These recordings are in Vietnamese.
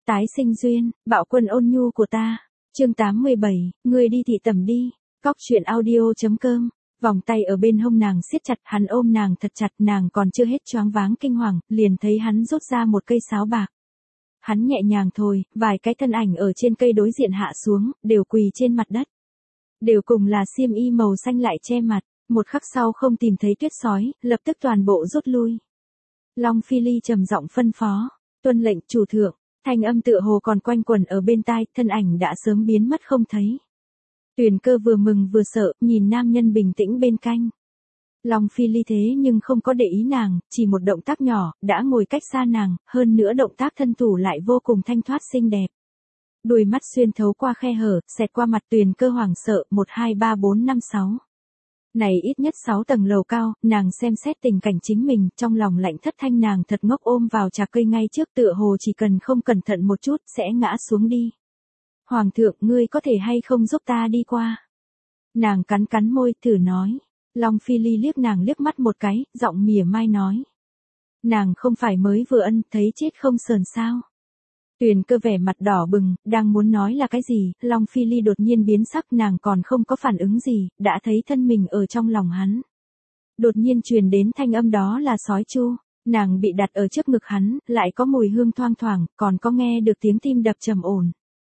Tái sinh duyên, bạo quân ôn nhu của ta. Chương 87, ngươi đi thị tẩm đi. Cóc truyện audio.com. Vòng tay ở bên hông nàng siết chặt, hắn ôm nàng thật chặt, nàng còn chưa hết choáng váng kinh hoàng, liền thấy hắn rút ra một cây sáo bạc. Hắn nhẹ nhàng thổi, vài cái thân ảnh ở trên cây đối diện hạ xuống, đều quỳ trên mặt đất. Đều cùng là xiêm y màu xanh lại che mặt, một khắc sau không tìm thấy tuyết sói, lập tức toàn bộ rút lui. Long Phi Ly trầm giọng phân phó, tuân lệnh chủ thượng, thanh âm tựa hồ còn quanh quẩn ở bên tai, thân ảnh đã sớm biến mất không thấy. Tuyền Cơ vừa mừng vừa sợ, nhìn nam nhân bình tĩnh bên cạnh. Long Phi Ly thế nhưng không có để ý nàng, chỉ một động tác nhỏ, đã ngồi cách xa nàng, hơn nữa động tác thân thủ lại vô cùng thanh thoát xinh đẹp. Đuôi mắt xuyên thấu qua khe hở, xẹt qua mặt Tuyền Cơ hoảng sợ, 1 2 3 4 5 6. Này ít nhất 6 tầng lầu cao, nàng xem xét tình cảnh chính mình, trong lòng lạnh thất thanh, nàng thật ngốc ôm vào trà cây ngay trước, tựa hồ chỉ cần không cẩn thận một chút, sẽ ngã xuống đi. Hoàng thượng, ngươi có thể hay không giúp ta đi qua? Nàng cắn cắn môi, thử nói. Long Phi Ly liếc nàng liếc mắt một cái, giọng mỉa mai nói. Nàng không phải mới vừa ân, thấy chết không sờn sao? Tuyền Cơ vẻ mặt đỏ bừng, đang muốn nói là cái gì, Long Phi Ly đột nhiên biến sắc, nàng còn không có phản ứng gì, đã thấy thân mình ở trong lòng hắn. Đột nhiên truyền đến thanh âm, đó là sói chu, nàng bị đặt ở trước ngực hắn, lại có mùi hương thoang thoảng, còn có nghe được tiếng tim đập trầm ổn.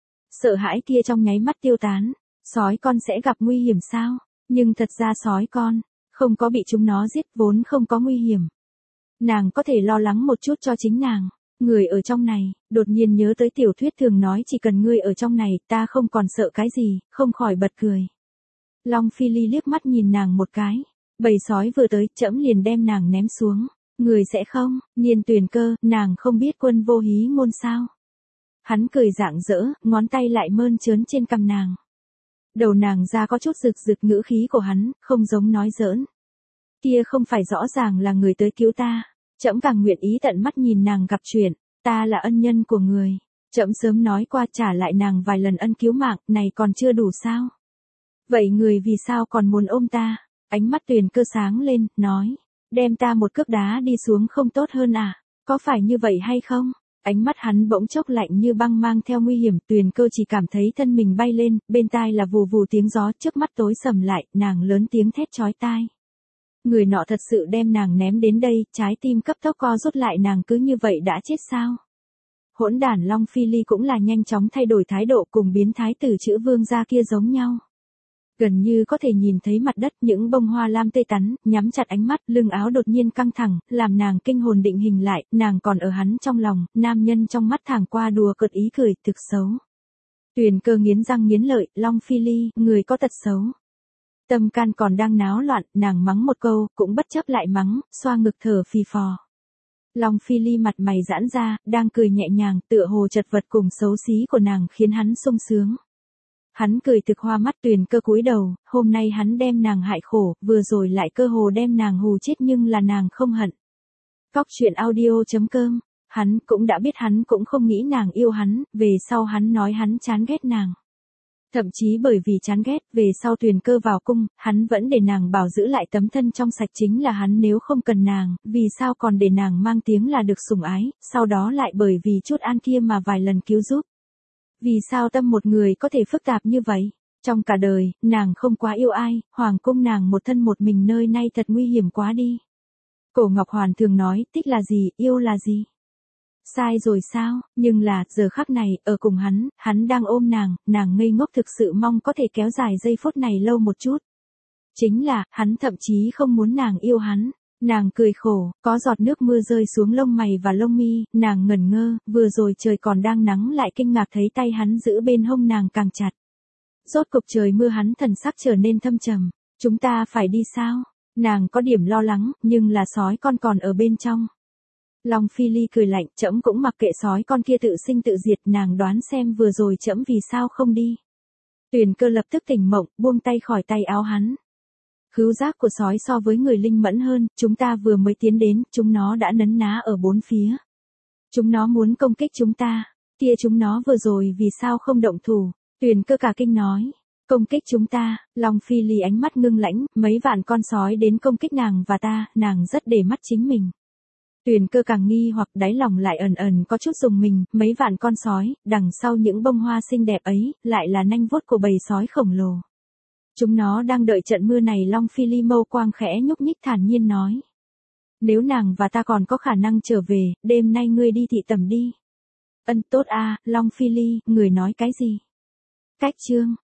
Sợ hãi kia trong nháy mắt tiêu tán, sói con sẽ gặp nguy hiểm sao? Nhưng thật ra sói con, không có bị chúng nó giết, vốn không có nguy hiểm. Nàng có thể lo lắng một chút cho chính nàng. Người ở trong này, đột nhiên nhớ tới tiểu thuyết thường nói chỉ cần ngươi ở trong này, ta không còn sợ cái gì, không khỏi bật cười. Long Phi Ly liếc mắt nhìn nàng một cái, bầy sói vừa tới, trẫm liền đem nàng ném xuống. Người sẽ không, Nhiên Tuyền Cơ, nàng không biết quân vô hí ngôn sao? Hắn cười rạng rỡ, ngón tay lại mơn trớn trên cằm nàng. Đầu nàng ra có chút rực rực, ngữ khí của hắn, không giống nói giỡn. Kia không phải rõ ràng là người tới cứu ta. Trẫm càng nguyện ý tận mắt nhìn nàng gặp chuyện, ta là ân nhân của người. Trẫm sớm nói qua trả lại nàng vài lần ân cứu mạng, này còn chưa đủ sao? Vậy người vì sao còn muốn ôm ta? Ánh mắt Tuyền Cơ sáng lên, nói, đem ta một cước đá đi xuống không tốt hơn à? Có phải như vậy hay không? Ánh mắt hắn bỗng chốc lạnh như băng, mang theo nguy hiểm. Tuyền Cơ chỉ cảm thấy thân mình bay lên, bên tai là vù vù tiếng gió, trước mắt tối sầm lại, nàng lớn tiếng thét chói tai. Người nọ thật sự đem nàng ném đến đây, trái tim cấp tốc co rút lại, nàng cứ như vậy đã chết sao? Hỗn đản. Long Phi Ly cũng là nhanh chóng thay đổi thái độ, cùng biến thái tử chữ vương gia kia giống nhau. Gần như có thể nhìn thấy mặt đất, những bông hoa lam tươi tắn, nhắm chặt ánh mắt, lưng áo đột nhiên căng thẳng, làm nàng kinh hồn định hình lại, nàng còn ở hắn trong lòng, nam nhân trong mắt thẳng qua đùa cợt ý cười, thực xấu. Tuyền Cơ nghiến răng nghiến lợi, Long Phi Ly, người có tật xấu. Tâm can còn đang náo loạn, nàng mắng một câu, cũng bất chấp lại mắng, xoa ngực thở phì phò. Long Phi Ly mặt mày giãn ra, đang cười nhẹ nhàng, tựa hồ chật vật cùng xấu xí của nàng khiến hắn sung sướng. Hắn cười thực hoa mắt. Tuyền Cơ cúi đầu, hôm nay hắn đem nàng hại khổ, vừa rồi lại cơ hồ đem nàng hù chết, nhưng là nàng không hận. Cóc truyện audio.com. Hắn cũng đã biết hắn cũng không nghĩ nàng yêu hắn, về sau hắn nói hắn chán ghét nàng. Thậm chí bởi vì chán ghét, về sau Tuyền Cơ vào cung, hắn vẫn để nàng bảo giữ lại tấm thân trong sạch, chính là hắn nếu không cần nàng, vì sao còn để nàng mang tiếng là được sủng ái, sau đó lại bởi vì chút an kia mà vài lần cứu giúp. Vì sao tâm một người có thể phức tạp như vậy? Trong cả đời, nàng không quá yêu ai, hoàng cung nàng một thân một mình nơi nay thật nguy hiểm quá đi. Cổ Ngọc Hoàn thường nói, thích là gì, yêu là gì? Sai rồi sao? Nhưng là, giờ khắc này, ở cùng hắn đang ôm nàng ngây ngốc, thực sự mong có thể kéo dài giây phút này lâu một chút. Chính là, hắn thậm chí không muốn nàng yêu hắn. Nàng cười khổ, có giọt nước mưa rơi xuống lông mày và lông mi, nàng ngẩn ngơ, vừa rồi trời còn đang nắng lại kinh ngạc thấy tay hắn giữ bên hông nàng càng chặt. Rốt cục trời mưa, hắn thần sắc trở nên thâm trầm. Chúng ta phải đi sao? Nàng có điểm lo lắng, nhưng là sói con còn ở bên trong. Long Phi Ly cười lạnh, trẫm cũng mặc kệ sói con kia tự sinh tự diệt, nàng đoán xem vừa rồi trẫm vì sao không đi. Tuyền Cơ lập tức tỉnh mộng, buông tay khỏi tay áo hắn. Khứu giác của sói so với người linh mẫn hơn, chúng ta vừa mới tiến đến, chúng nó đã nấn ná ở bốn phía. Chúng nó muốn công kích chúng ta, kia chúng nó vừa rồi vì sao không động thủ? Tuyền Cơ cả kinh nói, công kích chúng ta. Long Phi Ly ánh mắt ngưng lãnh, mấy vạn con sói đến công kích nàng và ta, nàng rất để mắt chính mình. Tuyền Cơ càng nghi hoặc đáy lòng lại ẩn ẩn có chút rùng mình, mấy vạn con sói, đằng sau những bông hoa xinh đẹp ấy, lại là nanh vuốt của bầy sói khổng lồ. Chúng nó đang đợi trận mưa này. Long Phi Ly mâu quang khẽ nhúc nhích thản nhiên nói. Nếu nàng và ta còn có khả năng trở về, đêm nay ngươi đi thị tẩm đi. Ân tốt a, Long Phi Ly, người nói cái gì? Cách chương